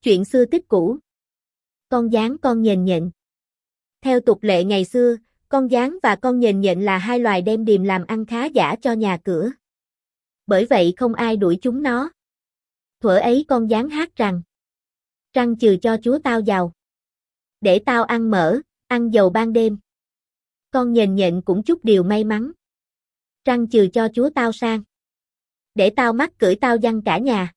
Chuyện xưa tích cũ. Con gián con nhện nhện. Theo tục lệ ngày xưa, con gián và con nhện nhện là hai loài đem điềm làm ăn khá giả cho nhà cửa. Bởi vậy không ai đuổi chúng nó. Thuở ấy con gián hát rằng: trăng chừ cho chúa tao giàu, để tao ăn mỡ, ăn dầu ban đêm. Con nhện nhện cũng chúc điều may mắn: trăng chừ cho chúa tao sang, để tao mắc cưỡi tao giăng cả nhà.